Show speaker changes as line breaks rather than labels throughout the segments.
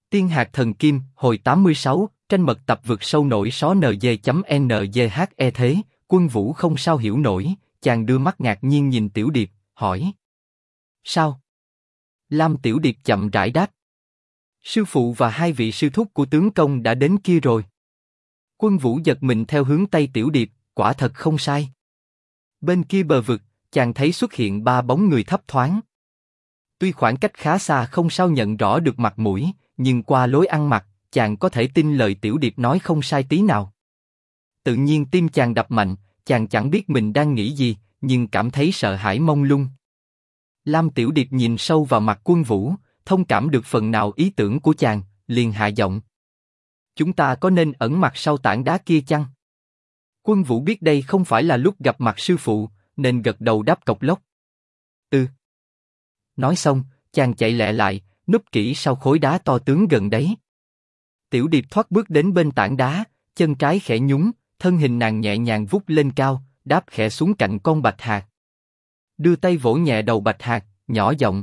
Tiên hạt thần kim, hồi 86, tranh mật tập vượt sâu nổi xó NG.NGHE thế, Quân Vũ không sao hiểu nổi, chàng đưa mắt ngạc nhiên nhìn Tiểu Điệp, hỏi. Sao? Lam Tiểu Điệp chậm rãi đáp. Sư phụ và hai vị sư thúc của tướng công đã đến kia rồi. Quân Vũ giật mình theo hướng tay Tiểu Điệp, quả thật không sai. Bên kia bờ vực, chàng thấy xuất hiện ba bóng người thấp thoáng. Tuy khoảng cách khá xa không sao nhận rõ được mặt mũi, nhưng qua lối ăn mặc, chàng có thể tin lời Tiểu Điệp nói không sai tí nào. Tự nhiên tim chàng đập mạnh, chàng chẳng biết mình đang nghĩ gì, nhưng cảm thấy sợ hãi mông lung. Lam Tiểu Điệp nhìn sâu vào mặt Quân Vũ, thông cảm được phần nào ý tưởng của chàng, liền hạ giọng. Chúng ta có nên ẩn mặt sau tảng đá kia chăng? Quân Vũ biết đây không phải là lúc gặp mặt sư phụ, nên gật đầu đáp cộc lốc. Ừ. Nói xong, chàng chạy lẹ lại, núp kỹ sau khối đá to tướng gần đấy. Tiểu Điệp thoát bước đến bên tảng đá, chân trái khẽ nhún, thân hình nàng nhẹ nhàng vút lên cao, đáp khẽ xuống cạnh con bạch hạc. Đưa tay vỗ nhẹ đầu bạch hạc, nhỏ giọng.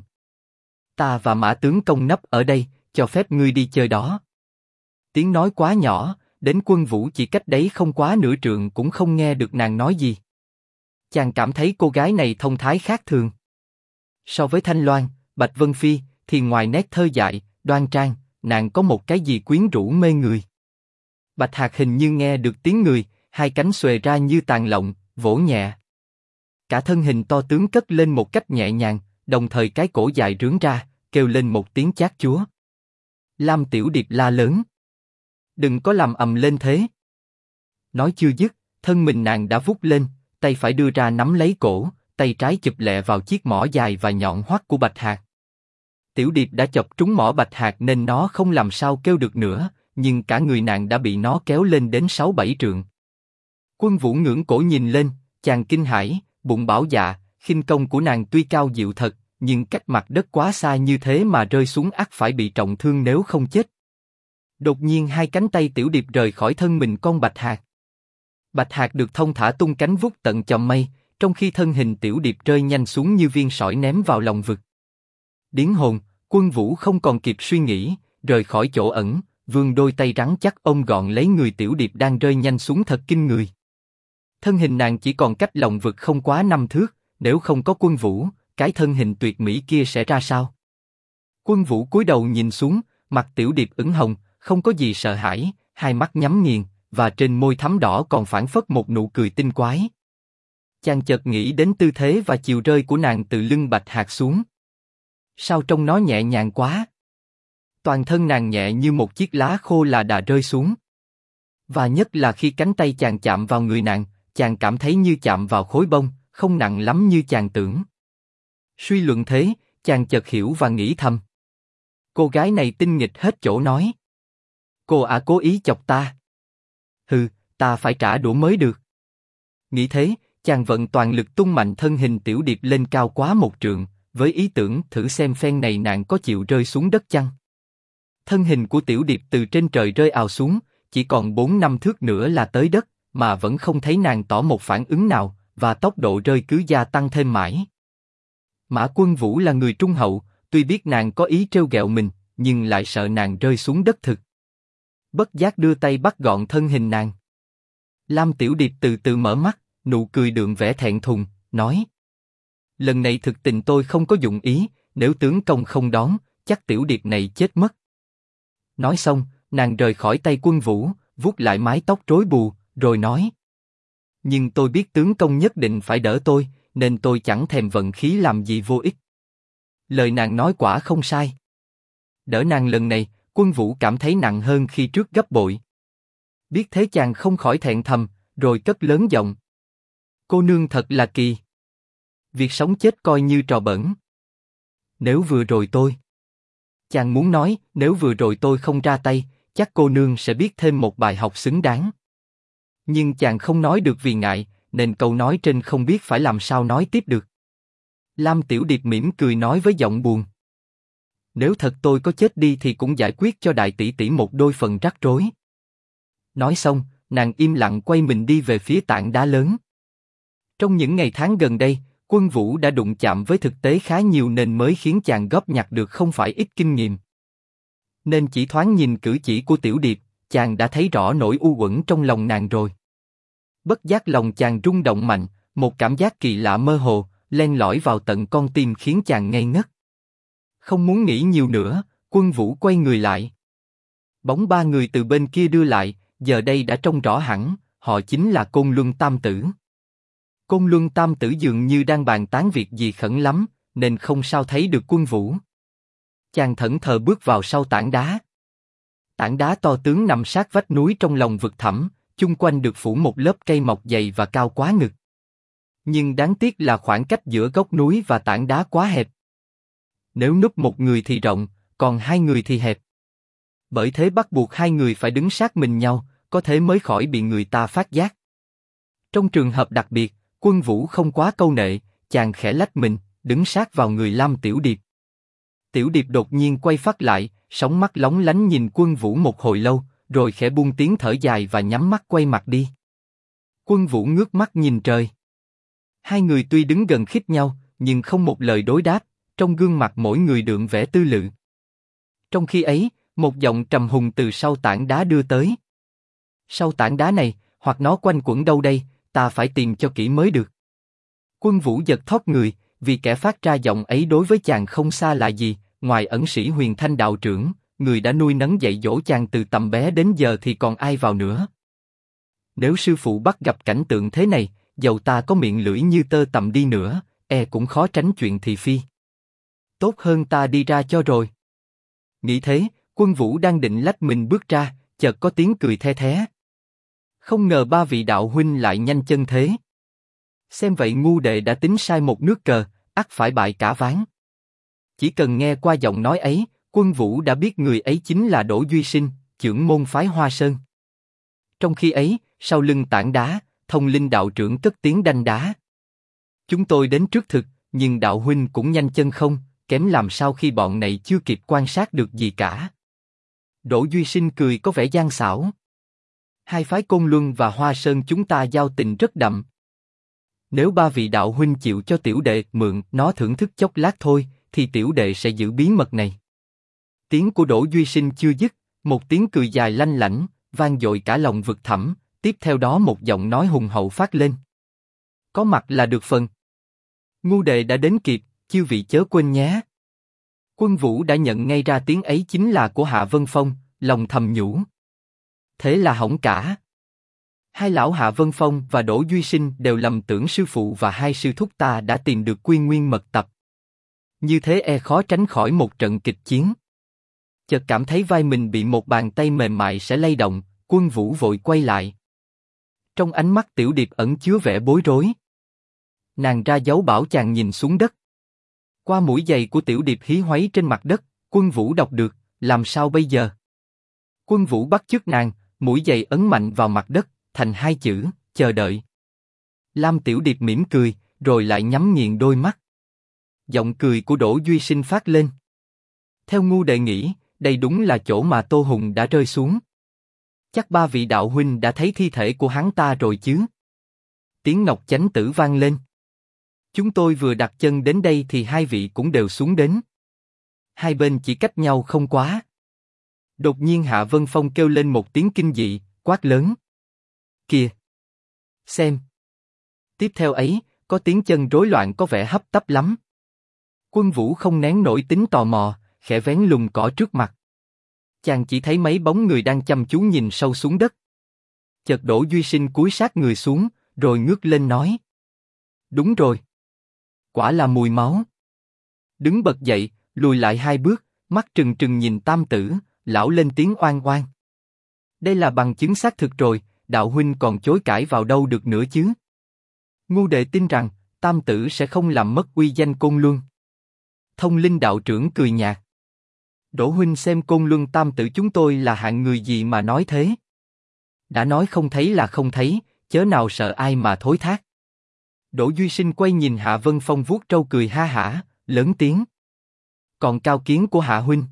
Ta và Mã tướng công nấp ở đây, cho phép ngươi đi chơi đó. Tiếng nói quá nhỏ, đến Quân Vũ chỉ cách đấy không quá nửa trượng cũng không nghe được nàng nói gì. Chàng cảm thấy cô gái này thông thái khác thường. So với Thanh Loan, Bạch Vân Phi, thì ngoài nét thơ dại, đoan trang, nàng có một cái gì quyến rũ mê người. Bạch Hạc hình như nghe được tiếng người, hai cánh xuề ra như tàn lộng, vỗ nhẹ. Cả thân hình to tướng cất lên một cách nhẹ nhàng, đồng thời cái cổ dài rướn ra, kêu lên một tiếng chát chúa. Lam Tiểu Điệp la lớn. Đừng có làm ầm lên thế. Nói chưa dứt, thân mình nàng đã vút lên, tay phải đưa ra nắm lấy cổ, tay trái chụp lẹ vào chiếc mỏ dài và nhọn hoắt của Bạch Hạc. Tiểu Điệp đã chọc trúng mỏ Bạch Hạc nên nó không làm sao kêu được nữa, nhưng cả người nàng đã bị nó kéo lên đến 6-7 trượng. Quân Vũ ngưỡng cổ nhìn lên, chàng kinh hãi, bụng bảo dạ, khinh công của nàng tuy cao diệu thật, nhưng cách mặt đất quá xa như thế mà rơi xuống ắt phải bị trọng thương nếu không chết. Đột nhiên hai cánh tay Tiểu Điệp rời khỏi thân mình con Bạch Hạc. Bạch Hạc được thông thả tung cánh vút tận chòm mây, trong khi thân hình Tiểu Điệp rơi nhanh xuống như viên sỏi ném vào lòng vực. Điếng hồn, Quân Vũ không còn kịp suy nghĩ, rời khỏi chỗ ẩn, vươn đôi tay rắn chắc ôm gọn lấy người Tiểu Điệp đang rơi nhanh xuống thật kinh người. Thân hình nàng chỉ còn cách lòng vực không quá 5 thước, nếu không có Quân Vũ, cái thân hình tuyệt mỹ kia sẽ ra sao? Quân Vũ cúi đầu nhìn xuống, mặt Tiểu Điệp ửng hồng, không có gì sợ hãi, hai mắt nhắm nghiền, và trên môi thắm đỏ còn phảng phất một nụ cười tinh quái. Chàng chợt nghĩ đến tư thế và chiều rơi của nàng từ lưng Bạch Hạc xuống. Sao trông nó nhẹ nhàng quá? Toàn thân nàng nhẹ như một chiếc lá khô là đã rơi xuống. Và nhất là khi cánh tay chàng chạm vào người nàng, chàng cảm thấy như chạm vào khối bông, không nặng lắm như chàng tưởng. Suy luận thế, chàng chợt hiểu và nghĩ thầm. Cô gái này tinh nghịch hết chỗ nói. Cô cố ý chọc ta. Hừ, ta phải trả đũa mới được. Nghĩ thế, chàng vận toàn lực tung mạnh thân hình Tiểu Điệp lên cao quá 1 trượng, với ý tưởng thử xem phen này nàng có chịu rơi xuống đất chăng. Thân hình của Tiểu Điệp từ trên trời rơi ào xuống, chỉ còn 4-5 thước nữa là tới đất, mà vẫn không thấy nàng tỏ một phản ứng nào, và tốc độ rơi cứ gia tăng thêm mãi. Mã Quân Vũ là người trung hậu, tuy biết nàng có ý trêu ghẹo mình, nhưng lại sợ nàng rơi xuống đất thực. Bất giác đưa tay bắt gọn thân hình nàng. Lam Tiểu Điệp từ từ mở mắt, nụ cười đượm vẻ thẹn thùng, nói: lần này thực tình tôi không có dụng ý, nếu tướng công không đón, chắc Tiểu Điệp này chết mất. Nói xong, nàng rời khỏi tay Quân Vũ, vuốt lại mái tóc rối bù, rồi nói: nhưng tôi biết tướng công nhất định phải đỡ tôi, nên tôi chẳng thèm vận khí làm gì vô ích. Lời nàng nói quả không sai. Đỡ nàng lần này, Quân Vũ cảm thấy nặng hơn khi trước gấp bội. Biết thế chàng không khỏi thẹn thầm, rồi cất lớn giọng: cô nương thật là kỳ. Việc sống chết coi như trò bẩn. Nếu vừa rồi tôi... Chàng muốn nói, nếu vừa rồi tôi không ra tay, chắc cô nương sẽ biết thêm một bài học xứng đáng. Nhưng chàng không nói được vì ngại, nên câu nói trên không biết phải làm sao nói tiếp được. Lam Tiểu Điệp mỉm cười nói với giọng buồn: nếu thật tôi có chết đi thì cũng giải quyết cho đại tỷ tỷ một đôi phần rắc rối. Nói xong, nàng im lặng quay mình đi về phía tảng đá lớn. Trong những ngày tháng gần đây, Quân Vũ đã đụng chạm với thực tế khá nhiều nên mới khiến chàng góp nhặt được không phải ít kinh nghiệm. Nên chỉ thoáng nhìn cử chỉ của Tiểu Điệp, chàng đã thấy rõ nỗi u uẩn trong lòng nàng rồi. Bất giác lòng chàng rung động mạnh, một cảm giác kỳ lạ mơ hồ, len lỏi vào tận con tim khiến chàng ngây ngất. Không muốn nghĩ nhiều nữa, Quân Vũ quay người lại. Bóng ba người từ bên kia đưa lại, giờ đây đã trông rõ hẳn, họ chính là Côn Luân Tam Tử. Côn Luân Tam Tử dường như đang bàn tán việc gì khẩn lắm, nên không sao thấy được Quân Vũ. Chàng thẫn thờ bước vào sau tảng đá. Tảng đá to tướng nằm sát vách núi trong lòng vực thẳm, chung quanh được phủ một lớp cây mọc dày và cao quá ngực. Nhưng đáng tiếc là khoảng cách giữa gốc núi và tảng đá quá hẹp. Nếu núp một người thì rộng, còn hai người thì hẹp. Bởi thế bắt buộc hai người phải đứng sát mình nhau, có thế mới khỏi bị người ta phát giác. Trong trường hợp đặc biệt, Quân Vũ không quá câu nệ, chàng khẽ lách mình, đứng sát vào người Lam Tiểu Điệp. Tiểu Điệp đột nhiên quay phát lại, sóng mắt lóng lánh nhìn Quân Vũ một hồi lâu, rồi khẽ buông tiếng thở dài và nhắm mắt quay mặt đi. Quân Vũ ngước mắt nhìn trời. Hai người tuy đứng gần khít nhau, nhưng không một lời đối đáp, trong gương mặt mỗi người đượm vẻ tư lự. Trong khi ấy, một giọng trầm hùng từ sau tảng đá đưa tới. Sau tảng đá này, hoặc nó quanh quẩn đâu đây, ta phải tìm cho kỹ mới được. Quân Vũ giật thót người, vì kẻ phát ra giọng ấy đối với chàng không xa lạ gì, ngoài ẩn sĩ Huyền Thanh đạo trưởng, người đã nuôi nấng dạy dỗ chàng từ tầm bé đến giờ thì còn ai vào nữa. Nếu sư phụ bắt gặp cảnh tượng thế này, dầu ta có miệng lưỡi như tơ tằm đi nữa, cũng khó tránh chuyện thị phi. Tốt hơn ta đi ra cho rồi. Nghĩ thế, Quân Vũ đang định lách mình bước ra, chợt có tiếng cười the thé. Không ngờ ba vị đạo huynh lại nhanh chân thế. Xem vậy ngu đệ đã tính sai một nước cờ, ắt phải bại cả ván. Chỉ cần nghe qua giọng nói ấy, Quân Vũ đã biết người ấy chính là Đỗ Duy Sinh, trưởng môn phái Hoa Sơn. Trong khi ấy, sau lưng tảng đá, Thông Linh đạo trưởng cất tiếng đanh đá. Chúng tôi đến trước thực, nhưng đạo huynh cũng nhanh chân không, kém làm sao khi bọn này chưa kịp quan sát được gì cả. Đỗ Duy Sinh cười có vẻ gian xảo. Hai phái Côn Luân và Hoa Sơn chúng ta giao tình rất đậm. Nếu ba vị đạo huynh chịu cho tiểu đệ mượn nó thưởng thức chốc lát thôi, thì tiểu đệ sẽ giữ bí mật này. Tiếng của Đỗ Duy Sinh chưa dứt, một tiếng cười dài lanh lảnh, vang dội cả lòng vực thẳm, tiếp theo đó một giọng nói hùng hậu phát lên. Có mặt là được phần. Ngu đệ đã đến kịp, chư vị chớ quên nhé. Quân Vũ đã nhận ngay ra tiếng ấy chính là của Hạ Vân Phong, lòng thầm nhủ. Thế là hỏng cả. Hai lão Hạ Vân Phong và Đỗ Duy Sinh đều lầm tưởng sư phụ và hai sư thúc ta đã tìm được Quy Nguyên mật tập. Như thế khó tránh khỏi một trận kịch chiến. Chợt cảm thấy vai mình bị một bàn tay mềm mại sẽ lay động, Quân Vũ vội quay lại. Trong ánh mắt Tiểu Điệp ẩn chứa vẻ bối rối. Nàng ra dấu bảo chàng nhìn xuống đất. Qua mũi giày của Tiểu Điệp hí hoáy trên mặt đất, Quân Vũ đọc được, làm sao bây giờ? Quân Vũ bắt chước nàng, mũi giày ấn mạnh vào mặt đất, thành hai chữ, chờ đợi. Lam Tiểu Điệp mỉm cười, rồi lại nhắm nghiền đôi mắt. Giọng cười của Đỗ Duy Sinh phát lên. Theo ngu đệ nghĩ, đây đúng là chỗ mà Tô Hùng đã rơi xuống. Chắc ba vị đạo huynh đã thấy thi thể của hắn ta rồi chứ? Tiếng ngọc chánh tử vang lên. Chúng tôi vừa đặt chân đến đây thì hai vị cũng đều xuống đến. Hai bên chỉ cách nhau không quá. Đột nhiên Hạ Vân Phong kêu lên một tiếng kinh dị, quát lớn. Kìa! Xem! Tiếp theo ấy, có tiếng chân rối loạn có vẻ hấp tấp lắm. Quân Vũ không nén nổi tính tò mò, khẽ vén lùm cỏ trước mặt. Chàng chỉ thấy mấy bóng người đang chăm chú nhìn sâu xuống đất. Chợt Đỗ Duy Sinh cúi sát người xuống, rồi ngước lên nói. Đúng rồi. Quả là mùi máu. Đứng bật dậy, lùi lại hai bước, mắt trừng trừng nhìn Tam Tử, lão lên tiếng oan oan. Đây là bằng chứng xác thực rồi, đạo huynh còn chối cãi vào đâu được nữa chứ? Ngu đệ tin rằng Tam Tử sẽ không làm mất uy danh Côn Luân. Thông Linh đạo trưởng cười nhạt. Đỗ huynh xem Côn Luân Tam Tử chúng tôi là hạng người gì mà nói thế? Đã nói không thấy là không thấy, chớ nào sợ ai mà thối thác. Đỗ Duy Sinh quay nhìn Hạ Vân Phong vuốt trâu cười ha hả, lớn tiếng. Còn cao kiến của Hạ huynh?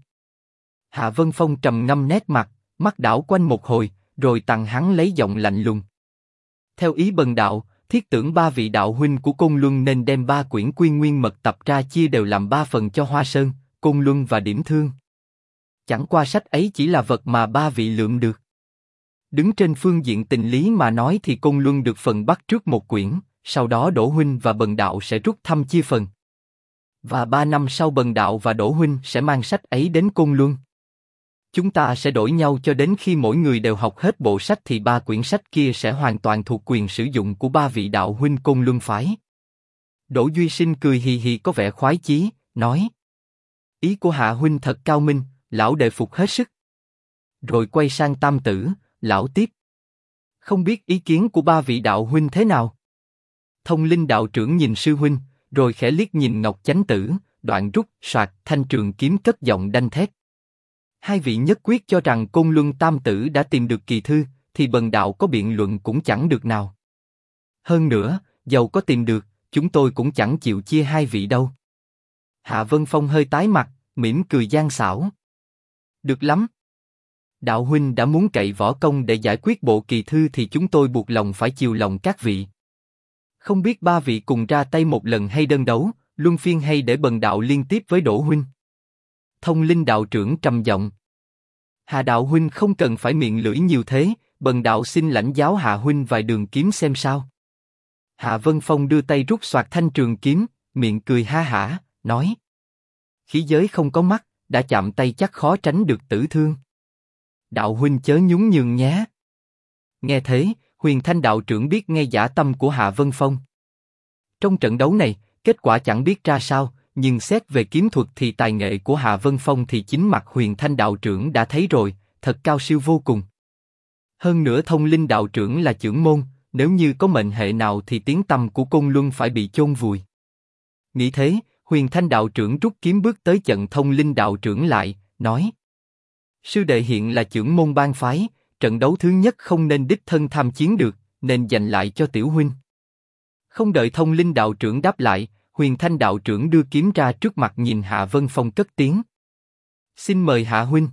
Hạ Vân Phong trầm ngâm nét mặt, mắt đảo quanh một hồi, rồi tằng hắn lấy giọng lạnh lùng. Theo ý bần đạo, thiết tưởng ba vị đạo huynh của Côn Luân nên đem ba quyển Quy Nguyên mật tập ra chia đều làm ba phần cho Hoa Sơn, Côn Luân và Điểm Thương. Chẳng qua sách ấy chỉ là vật mà ba vị lượm được. Đứng trên phương diện tình lý mà nói thì Côn Luân được phần bắt trước một quyển, sau đó Đỗ huynh và Bần đạo sẽ rút thăm chia phần. Và 3 năm sau Bần đạo và Đỗ huynh sẽ mang sách ấy đến Côn Luân. Chúng ta sẽ đổi nhau cho đến khi mỗi người đều học hết bộ sách thì 3 quyển sách kia sẽ hoàn toàn thuộc quyền sử dụng của 3 vị đạo huynh Côn Luân phái. Đỗ Duy Sinh cười hì hì có vẻ khoái chí, nói: Ý của Hạ huynh thật cao minh, lão đệ phục hết sức. Rồi quay sang Tam Tử, lão tiếp: Không biết ý kiến của 3 vị đạo huynh thế nào? Thông Linh đạo trưởng nhìn sư huynh, rồi khẽ liếc nhìn Ngọc Chánh Tử, đoạn rút soạt thanh trường kiếm cất giọng đanh thép. Hai vị nhất quyết cho rằng Côn Luân Tam Tử đã tìm được kỳ thư, thì Bần đạo có biện luận cũng chẳng được nào. Hơn nữa, dầu có tìm được, chúng tôi cũng chẳng chịu chia hai vị đâu. Hạ Vân Phong hơi tái mặt, mỉm cười gian xảo. Được lắm. Đạo huynh đã muốn cậy võ công để giải quyết bộ kỳ thư thì chúng tôi buộc lòng phải chiều lòng các vị. Không biết 3 vị cùng ra tay một lần hay đơn đấu, luân phiên hay để Bần đạo liên tiếp với Đỗ huynh. Thông Linh đạo trưởng trầm giọng: Hạ đạo huynh không cần phải miệng lưỡi nhiều thế, Bần đạo xin lãnh giáo Hạ huynh vài đường kiếm xem sao. Hạ Vân Phong đưa tay rút soạt thanh trường kiếm, miệng cười ha hả, nói: Khí giới không có mắt, đã chạm tay chắc khó tránh được tử thương. Đạo huynh chớ nhún nhường nhé. Nghe thế, Huyền Thanh đạo trưởng biết ngay dã tâm của Hạ Vân Phong. Trong trận đấu này, kết quả chẳng biết ra sao, nhưng xét về kiếm thuật thì tài nghệ của Hạ Vân Phong thì chính mặt Huyền Thanh đạo trưởng đã thấy rồi, thật cao siêu vô cùng. Hơn nữa Thông Linh đạo trưởng là trưởng môn, nếu như có mệnh hệ nào thì tiếng tăm của Côn Luân phải bị chôn vùi. Nghĩ thế, Huyền Thanh đạo trưởng rút kiếm bước tới chặn Thông Linh đạo trưởng lại, nói: Sư đệ hiện là trưởng môn ban phái, trận đấu thứ nhất không nên đích thân tham chiến được, nên dành lại cho tiểu huynh. Không đợi Thông Linh đạo trưởng đáp lại, Huyền Thanh đạo trưởng đưa kiếm ra trước mặt nhìn Hạ Vân Phong cất tiếng: Xin mời Hạ huynh.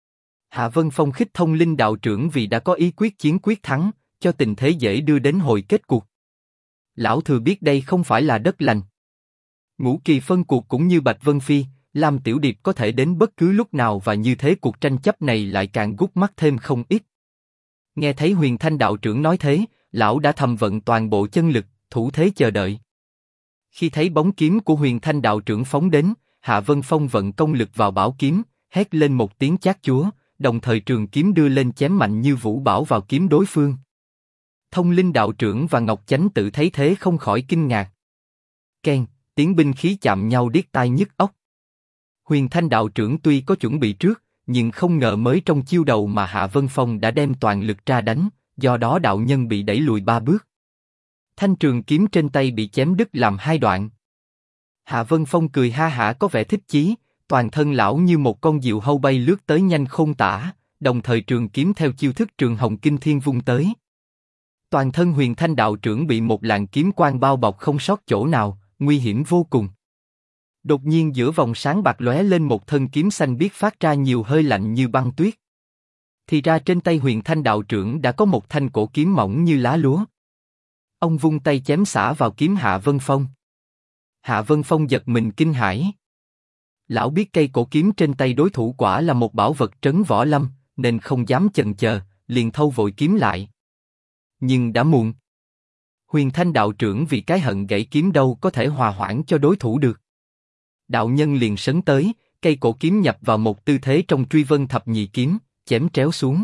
Hạ Vân Phong khích Thông Linh đạo trưởng vì đã có ý quyết chiến quyết thắng, cho tình thế dễ đưa đến hồi kết cuộc. Lão thừa biết đây không phải là đất lành. Ngũ kỳ phân cuộc cũng như Bạch Vân Phi, Lam Tiểu Điệp có thể đến bất cứ lúc nào và như thế cuộc tranh chấp này lại càng gút mắt thêm không ít. Nghe thấy Huyền Thanh đạo trưởng nói thế, lão đã thầm vận toàn bộ chân lực, thủ thế chờ đợi. Khi thấy bóng kiếm của Huyền Thanh đạo trưởng phóng đến, Hạ Vân Phong vận công lực vào bảo kiếm, hét lên một tiếng chát chúa, đồng thời trường kiếm đưa lên chém mạnh như vũ bão vào kiếm đối phương. Thông Linh đạo trưởng và Ngọc Chánh Tử thấy thế không khỏi kinh ngạc. Keng, tiếng binh khí chạm nhau điếc tai nhức óc. Huyền Thanh đạo trưởng tuy có chuẩn bị trước, nhưng không ngờ mới trong chiêu đầu mà Hạ Vân Phong đã đem toàn lực ra đánh, do đó đạo nhân bị đẩy lùi 3 bước. Thanh trường kiếm trên tay bị chém đứt làm 2 đoạn. Hạ Vân Phong cười ha hả có vẻ thích chí, toàn thân lão như một con diều hâu bay lướt tới nhanh khôn tả, đồng thời trường kiếm theo chiêu thức Trường Hồng Kinh Thiên vung tới. Toàn thân Huyền Thanh đạo trưởng bị một làn kiếm quang bao bọc không sót chỗ nào, nguy hiểm vô cùng. Đột nhiên giữa vòng sáng bạc lóe lên một thân kiếm xanh biếc phát ra nhiều hơi lạnh như băng tuyết. Thì ra trên tay Huyền Thanh đạo trưởng đã có một thanh cổ kiếm mỏng như lá lúa. Ông vung tay chém xả vào kiếm Hạ Vân Phong. Hạ Vân Phong giật mình kinh hãi. Lão biết cây cổ kiếm trên tay đối thủ quả là một bảo vật trấn võ lâm, nên không dám chần chờ, liền thâu vội kiếm lại. Nhưng đã muộn. Huyền Thanh đạo trưởng vì cái hận gãy kiếm đâu có thể hòa hoãn cho đối thủ được. Đạo nhân liền sấn tới, cây cổ kiếm nhập vào một tư thế trong truy vân thập nhị kiếm, chém tréo xuống.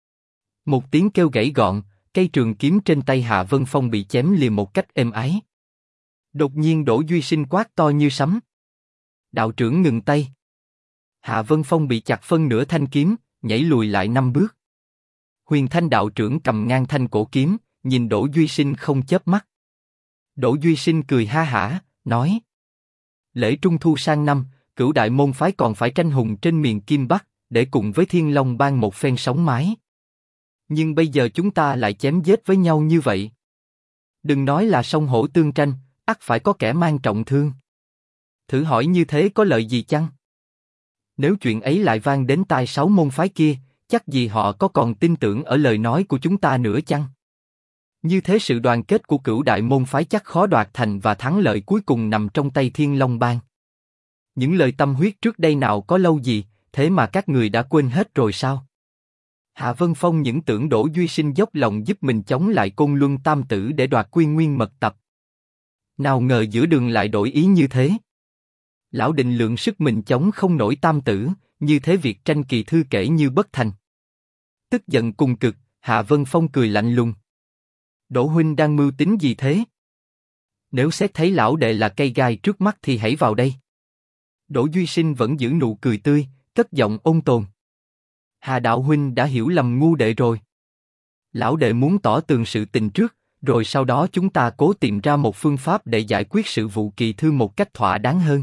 Một tiếng kêu gãy gọn, cây trường kiếm trên tay Hạ Vân Phong bị chém lìa một cách êm ái. Đột nhiên Đỗ Duy Sinh quát to như sấm: Đạo trưởng ngừng tay. Hạ Vân Phong bị chặt phân nửa thanh kiếm, nhảy lùi lại 5 bước. Huyền Thanh đạo trưởng cầm ngang thanh cổ kiếm, nhìn Đỗ Duy Sinh không chớp mắt. Đỗ Duy Sinh cười ha hả, nói: Lễ Trung Thu sang năm, Cửu đại môn phái còn phải tranh hùng trên miền Kim Bắc, để cùng với Thiên Long Bang một phen sóng mái. Nhưng bây giờ chúng ta lại chém giết với nhau như vậy. Đừng nói là song hổ tương tranh, ắt phải có kẻ mang trọng thương. Thử hỏi như thế có lợi gì chăng? Nếu chuyện ấy lại vang đến tai 6 môn phái kia, chắc gì họ có còn tin tưởng ở lời nói của chúng ta nữa chăng? Như thế sự đoàn kết của Cửu đại môn phái chắc khó đoạt thành và thắng lợi cuối cùng nằm trong tay Thiên Long Bang. Những lời tâm huyết trước đây nào có lâu gì, thế mà các người đã quên hết rồi sao? Hạ Vân Phong những tưởng Đỗ Duy Sinh dốc lòng giúp mình chống lại Côn Luân Tam Tử để đoạt Quy Nguyên Mật Tập. Nào ngờ giữa đường lại đổi ý như thế. Lão định lượng sức mình chống không nổi Tam Tử, như thế việc tranh kỳ thư kể như bất thành. Tức giận cùng cực, Hạ Vân Phong cười lạnh lùng. Đỗ huynh đang mưu tính gì thế? Nếu xét thấy lão đệ là cây gai trước mắt thì hãy vào đây. Đỗ Duy Sinh vẫn giữ nụ cười tươi, cất giọng ôn tồn. Hà đạo huynh đã hiểu lầm ngu đệ rồi. Lão đệ muốn tỏ tường sự tình trước, rồi sau đó chúng ta cố tìm ra một phương pháp để giải quyết sự vụ kỳ thư một cách thỏa đáng hơn.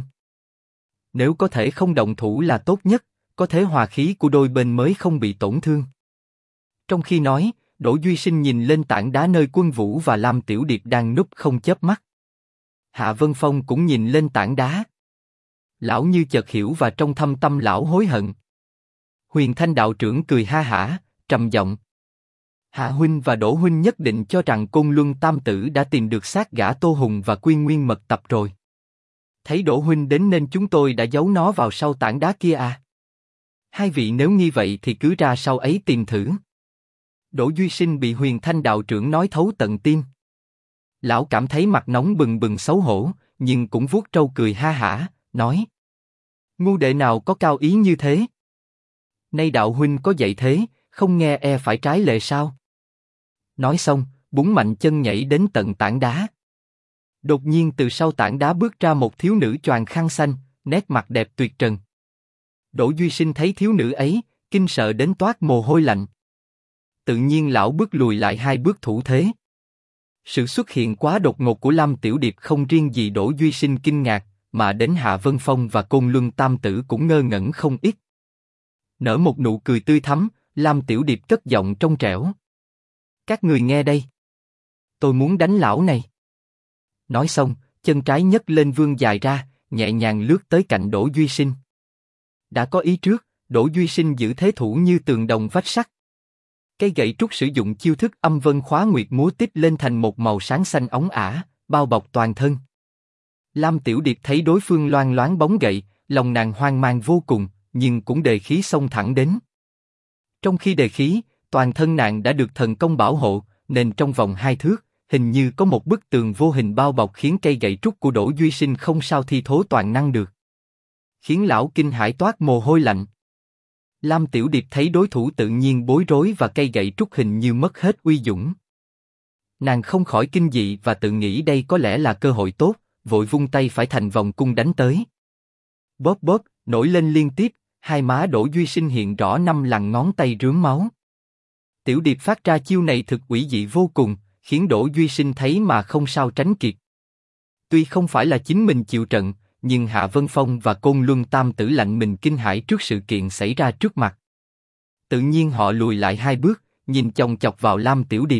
Nếu có thể không động thủ là tốt nhất, có thế hòa khí của đôi bên mới không bị tổn thương. Trong khi nói, Đỗ Duy Sinh nhìn lên tảng đá nơi Quân Vũ và Lam Tiểu Điệp đang núp không chớp mắt. Hạ Vân Phong cũng nhìn lên tảng đá. Lão như chợt hiểu và trong thâm tâm lão hối hận. Huyền Thanh đạo trưởng cười ha hả, trầm giọng. Hạ huynh và Đỗ huynh nhất định cho rằng Côn Luân Tam Tử đã tìm được xác gã Tô Hùng và Quy Nguyên Mật Tập rồi. Thấy Đỗ huynh đến nên chúng tôi đã giấu nó vào sau tảng đá kia à? Hai vị nếu nghi vậy thì cứ ra sau ấy tìm thử. Đỗ Duy Sinh bị Huyền Thanh đạo trưởng nói thấu tận tim. Lão cảm thấy mặt nóng bừng bừng xấu hổ, nhưng cũng vuốt trâu cười ha hả, nói: ngu đệ nào có cao ý như thế? Nay đạo huynh có dạy thế, không nghe e phải trái lệ sao? Nói xong, búng mạnh chân nhảy đến tận tảng đá. Đột nhiên từ sau tảng đá bước ra một thiếu nữ choàng khăn xanh, nét mặt đẹp tuyệt trần. Đỗ Duy Sinh thấy thiếu nữ ấy, kinh sợ đến toát mồ hôi lạnh. Tự nhiên lão bước lùi lại hai bước thủ thế. Sự xuất hiện quá đột ngột của Lam Tiểu Điệp không riêng gì Đỗ Duy Sinh kinh ngạc, mà đến Hạ Vân Phong và Côn Luân Tam Tử cũng ngơ ngẩn không ít. Nở một nụ cười tươi thắm, Lam Tiểu Điệp cất giọng trong trẻo. Các người nghe đây. Tôi muốn đánh lão này. Nói xong, chân trái nhấc lên vươn dài ra, nhẹ nhàng lướt tới cạnh Đỗ Duy Sinh. Đã có ý trước, Đỗ Duy Sinh giữ thế thủ như tường đồng vách sắt. Cây gậy trúc sử dụng chiêu thức âm vân khóa nguyệt múa tích lên thành một màu sáng xanh óng ả, bao bọc toàn thân. Lam Tiểu Điệp thấy đối phương loang loáng bóng gậy, lòng nàng hoang mang vô cùng, nhưng cũng đề khí xông thẳng đến. Trong khi đề khí, toàn thân nàng đã được thần công bảo hộ, nên trong vòng 2 thước, hình như có một bức tường vô hình bao bọc khiến cây gậy trúc của Đỗ Duy Sinh không sao thi thố toàn năng được. Khiến lão kinh hãi toát mồ hôi lạnh. Lam Tiểu Điệp thấy đối thủ tự nhiên bối rối và cây gậy trúc hình như mất hết uy dũng. Nàng không khỏi kinh dị và tự nghĩ đây có lẽ là cơ hội tốt, vội vung tay phải thành vòng cung đánh tới. Bóp bóp, nổi lên liên tiếp, hai má Đỗ Duy Sinh hiện rõ 5 lằn ngón tay rướm máu. Tiểu Điệp phát ra chiêu này thực quỷ dị vô cùng, khiến Đỗ Duy Sinh thấy mà không sao tránh kịp. Tuy không phải là chính mình chịu trận, nhưng Hạ Vân Phong và Côn Luân Tam Tử lạnh mình kinh hãi trước sự kiện xảy ra trước mặt. Tự nhiên họ lùi lại 2 bước, nhìn chòng chọc vào Lam Tiểu Điệp.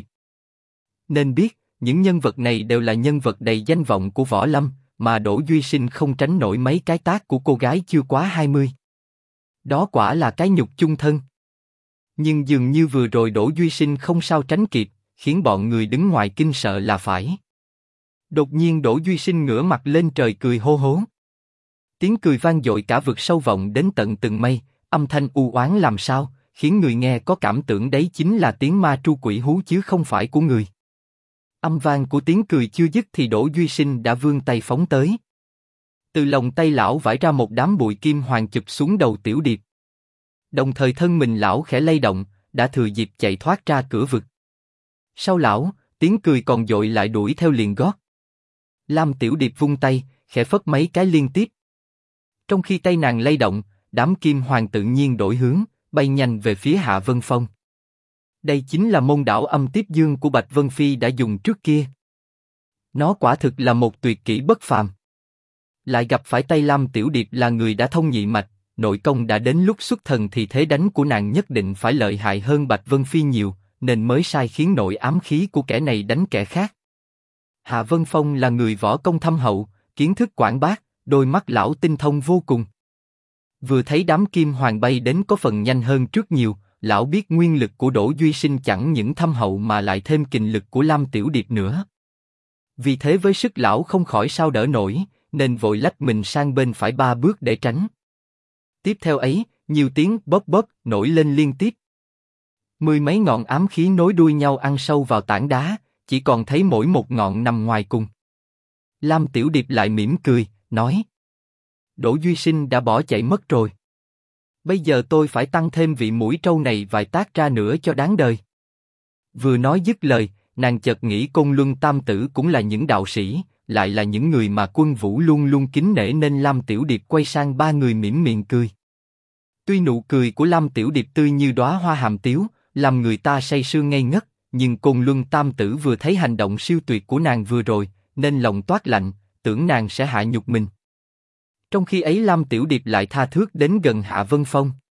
Nên biết, những nhân vật này đều là nhân vật đầy danh vọng của võ lâm, mà Đỗ Duy Sinh không tránh nổi mấy cái tát của cô gái chưa quá 20. Đó quả là cái nhục chung thân. Nhưng dường như vừa rồi Đỗ Duy Sinh không sao tránh kịp, khiến bọn người đứng ngoài kinh sợ là phải. Đột nhiên Đỗ Duy Sinh ngửa mặt lên trời cười hô hố. Tiếng cười vang dội cả vực sâu vọng đến tận từng mây, âm thanh u oán làm sao, khiến người nghe có cảm tưởng đấy chính là tiếng ma tru quỷ hú chứ không phải của người. Âm vang của tiếng cười chưa dứt thì Đỗ Duy Sinh đã vươn tay phóng tới. Từ lòng tay lão vải ra một đám bụi kim hoàng chụp xuống đầu Tiểu Điệp. Đồng thời thân mình lão khẽ lay động, đã thừa dịp chạy thoát ra cửa vực. Sau lão, tiếng cười còn dội lại đuổi theo liền gót. Lam Tiểu Điệp vung tay, khẽ phất mấy cái liên tiếp. Trong khi tay nàng lay động, đám kim hoàng tự nhiên đổi hướng, bay nhanh về phía Hạ Vân Phong. Đây chính là môn đảo âm tiếp dương của Bạch Vân Phi đã dùng trước kia. Nó quả thực là một tuyệt kỹ bất phàm. Lại gặp phải tay Lam Tiểu Điệp là người đã thông nhị mạch, nội công đã đến lúc xuất thần thì thế đánh của nàng nhất định phải lợi hại hơn Bạch Vân Phi nhiều, nên mới sai khiến nội ám khí của kẻ này đánh kẻ khác. Hạ Vân Phong là người võ công thâm hậu, kiến thức quảng bác, đôi mắt lão tinh thông vô cùng. Vừa thấy đám kim hoàng bay đến có phần nhanh hơn trước nhiều, lão biết nguyên lực của Đỗ Duy Sinh chẳng những thâm hậu mà lại thêm kình lực của Lam Tiểu Điệp nữa. Vì thế với sức lão không khỏi sao đỡ nổi, nên vội lách mình sang bên phải 3 bước để tránh. Tiếp theo ấy, nhiều tiếng bóp bóp nổi lên liên tiếp. Mười mấy ngọn ám khí nối đuôi nhau ăn sâu vào tảng đá, chỉ còn thấy mỗi một ngọn nằm ngoài cùng. Lam Tiểu Điệp lại mỉm cười, nói: Đỗ Duy Sinh đã bỏ chạy mất rồi. Bây giờ tôi phải tăng thêm vị mũi trâu này vài tác ra nữa cho đáng đời. Vừa nói dứt lời, nàng chợt nghĩ Côn Luân Tam Tử cũng là những đạo sĩ, lại là những người mà Quân Vũ luôn luôn kính nể, nên Lam Tiểu Điệp quay sang ba người mỉm miệng cười. Tuy nụ cười của Lam Tiểu Điệp tươi như đóa hoa hàm tiếu, làm người ta say sưa ngây ngất, nhưng Côn Luân Tam Tử vừa thấy hành động siêu tuyệt của nàng vừa rồi, nên lòng toát lạnh, tưởng nàng sẽ hạ nhục mình. Trong khi ấy Lam Tiểu Điệp lại tha thước đến gần Hạ Vân Phong.